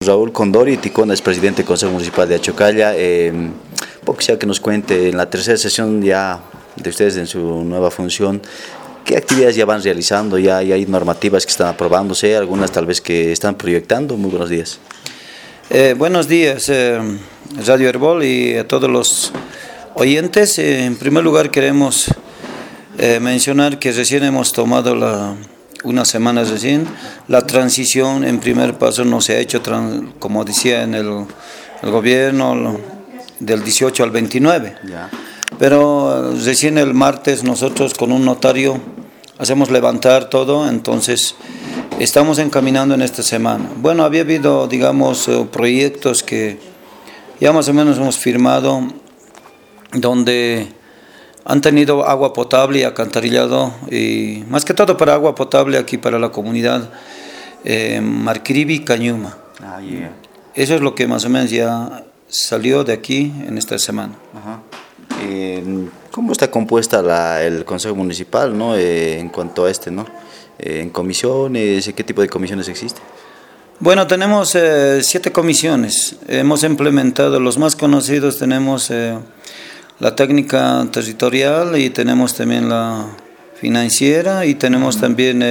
Raúl Condori Ticona es presidente del Consejo Municipal de Achocalla. Poco sea que nos cuente, en la tercera sesión ya de ustedes en su nueva función, ¿qué actividades ya van realizando? Ya hay normativas que están aprobándose, algunas tal vez que están proyectando. Muy buenos días. Buenos días, Radio Herbol y a todos los oyentes. En primer lugar queremos mencionar que recién hemos tomado unas semanas recién. La transición en primer paso no se ha hecho, como decía en el gobierno, del 18 al 29. Ya. Pero recién el martes nosotros con un notario hacemos levantar todo, entonces estamos encaminando en esta semana. Bueno, había habido, digamos, proyectos que ya más o menos hemos firmado, donde han tenido agua potable y alcantarillado, y más que todo para agua potable aquí para la comunidad Marcribi y Cañuma. Yeah. Eso es lo que más o menos ya salió de aquí en esta semana. Ajá. ¿Cómo está compuesta el Consejo Municipal, ¿no? En cuanto a ¿no? En comisiones, ¿qué tipo de comisiones existe? Bueno, tenemos 7 comisiones. Hemos implementado los más conocidos. Tenemos la técnica territorial y tenemos también la financiera y tenemos también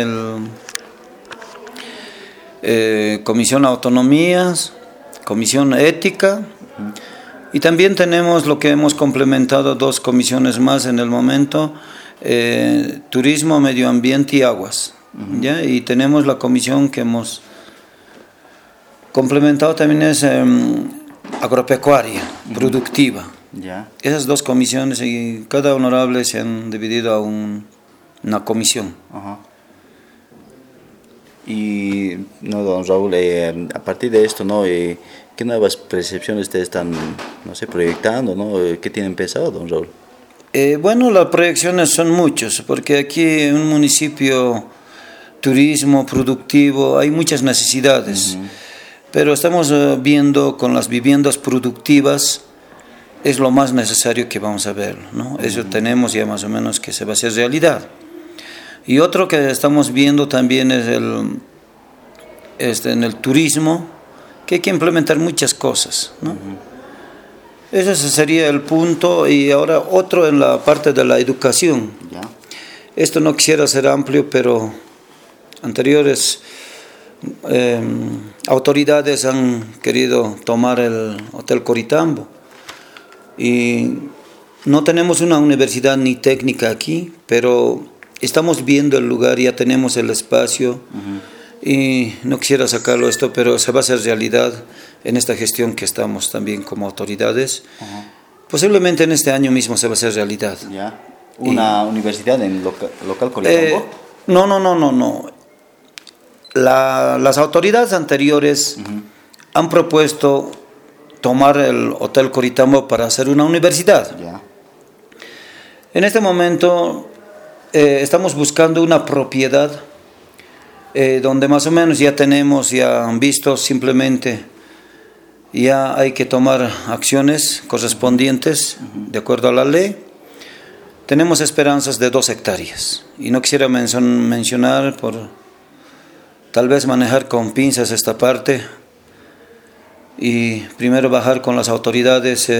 comisión autonomías, comisión ética. Y también tenemos lo que hemos complementado 2 comisiones más en el momento, turismo, medio ambiente y aguas. ¿Ya? Y tenemos la comisión que hemos complementado también es agropecuaria, productiva. ¿Ya? Esas 2 comisiones y cada honorable se han dividido a una comisión. Ajá. Y no, don Raúl, a partir de esto, ¿no? ¿Qué nuevas percepciones ustedes están, no sé, proyectando, ¿no? ¿Qué tienen pensado, don Raúl? Bueno, las proyecciones son muchas, porque aquí en un municipio turismo productivo hay muchas necesidades, pero estamos viendo con las viviendas productivas es lo más necesario que vamos a ver, ¿no? Eso tenemos ya más o menos que se va a hacer realidad. Y otro que estamos viendo también es en el turismo, que hay que implementar muchas cosas, ¿no? Ese sería el punto. Y ahora otro en la parte de la educación. Ya. Esto no quisiera ser amplio, pero anteriores autoridades han querido tomar el Hotel Coritambo. Y no tenemos una universidad ni técnica aquí, pero estamos viendo el lugar, ya tenemos el espacio. Y no quisiera sacarlo esto, pero se va a hacer realidad en esta gestión que estamos también como autoridades. Posiblemente en este año mismo se va a hacer realidad. ¿Ya? ¿Una universidad en local Coritambo? No. Las autoridades anteriores han propuesto tomar el Hotel Coritambo para hacer una universidad. Ya. En este momento estamos buscando una propiedad donde más o menos ya tenemos, ya han visto, simplemente ya hay que tomar acciones correspondientes de acuerdo a la ley. Tenemos esperanzas de 2 hectáreas y no quisiera mencionar por tal vez manejar con pinzas esta parte y primero bajar con las autoridades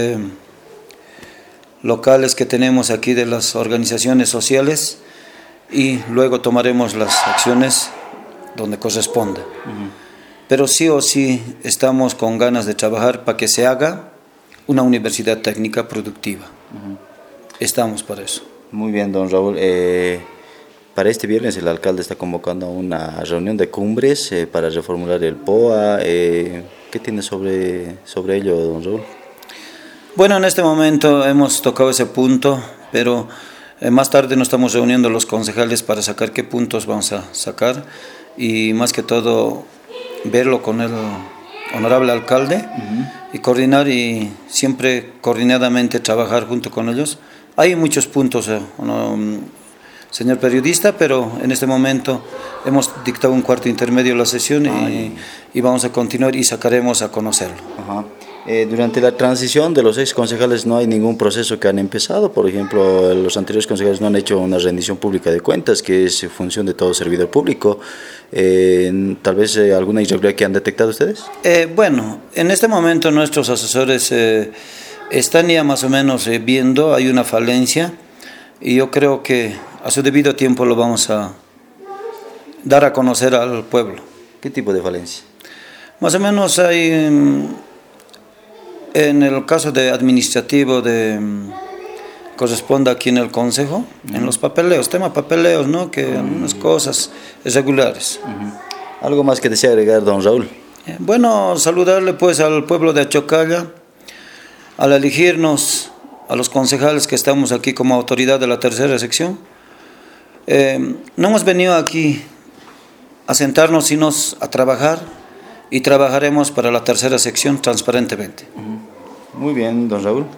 locales que tenemos aquí de las organizaciones sociales y luego tomaremos las acciones donde corresponda. Pero sí o sí estamos con ganas de trabajar para que se haga una universidad técnica productiva. Estamos para eso. Muy bien, don Raúl. Para este viernes el alcalde está convocando a una reunión de cumbres para reformular el POA. ¿Qué tiene sobre ello, don Raúl? Bueno, en este momento hemos tocado ese punto, pero más tarde nos estamos reuniendo los concejales para sacar qué puntos vamos a sacar y más que todo verlo con el honorable alcalde y coordinar y siempre coordinadamente trabajar junto con ellos. Hay muchos puntos, señor periodista, pero en este momento hemos dictado un cuarto intermedio de la sesión y vamos a continuar y sacaremos a conocerlo. Durante la transición de los ex concejales no hay ningún proceso que han empezado. Por ejemplo, los anteriores concejales no han hecho una rendición pública de cuentas, que es función de todo servidor público. Tal vez alguna irregularidad que han detectado ustedes. Bueno, en este momento nuestros asesores están ya más o menos viendo, hay una falencia y yo creo que a su debido tiempo lo vamos a dar a conocer al pueblo. ¿Qué tipo de falencia? Más o menos hay... En el caso de administrativo corresponde aquí en el Consejo, en los papeleos, tema papeleos, ¿no? Que algunas cosas irregulares. ¿Algo más que desea agregar, don Raúl? Bueno, saludarle pues al pueblo de Achocalla, al elegirnos a los concejales que estamos aquí como autoridad de la tercera sección. No hemos venido aquí a sentarnos, sino a trabajar, y trabajaremos para la tercera sección transparentemente. Muy bien, don Raúl.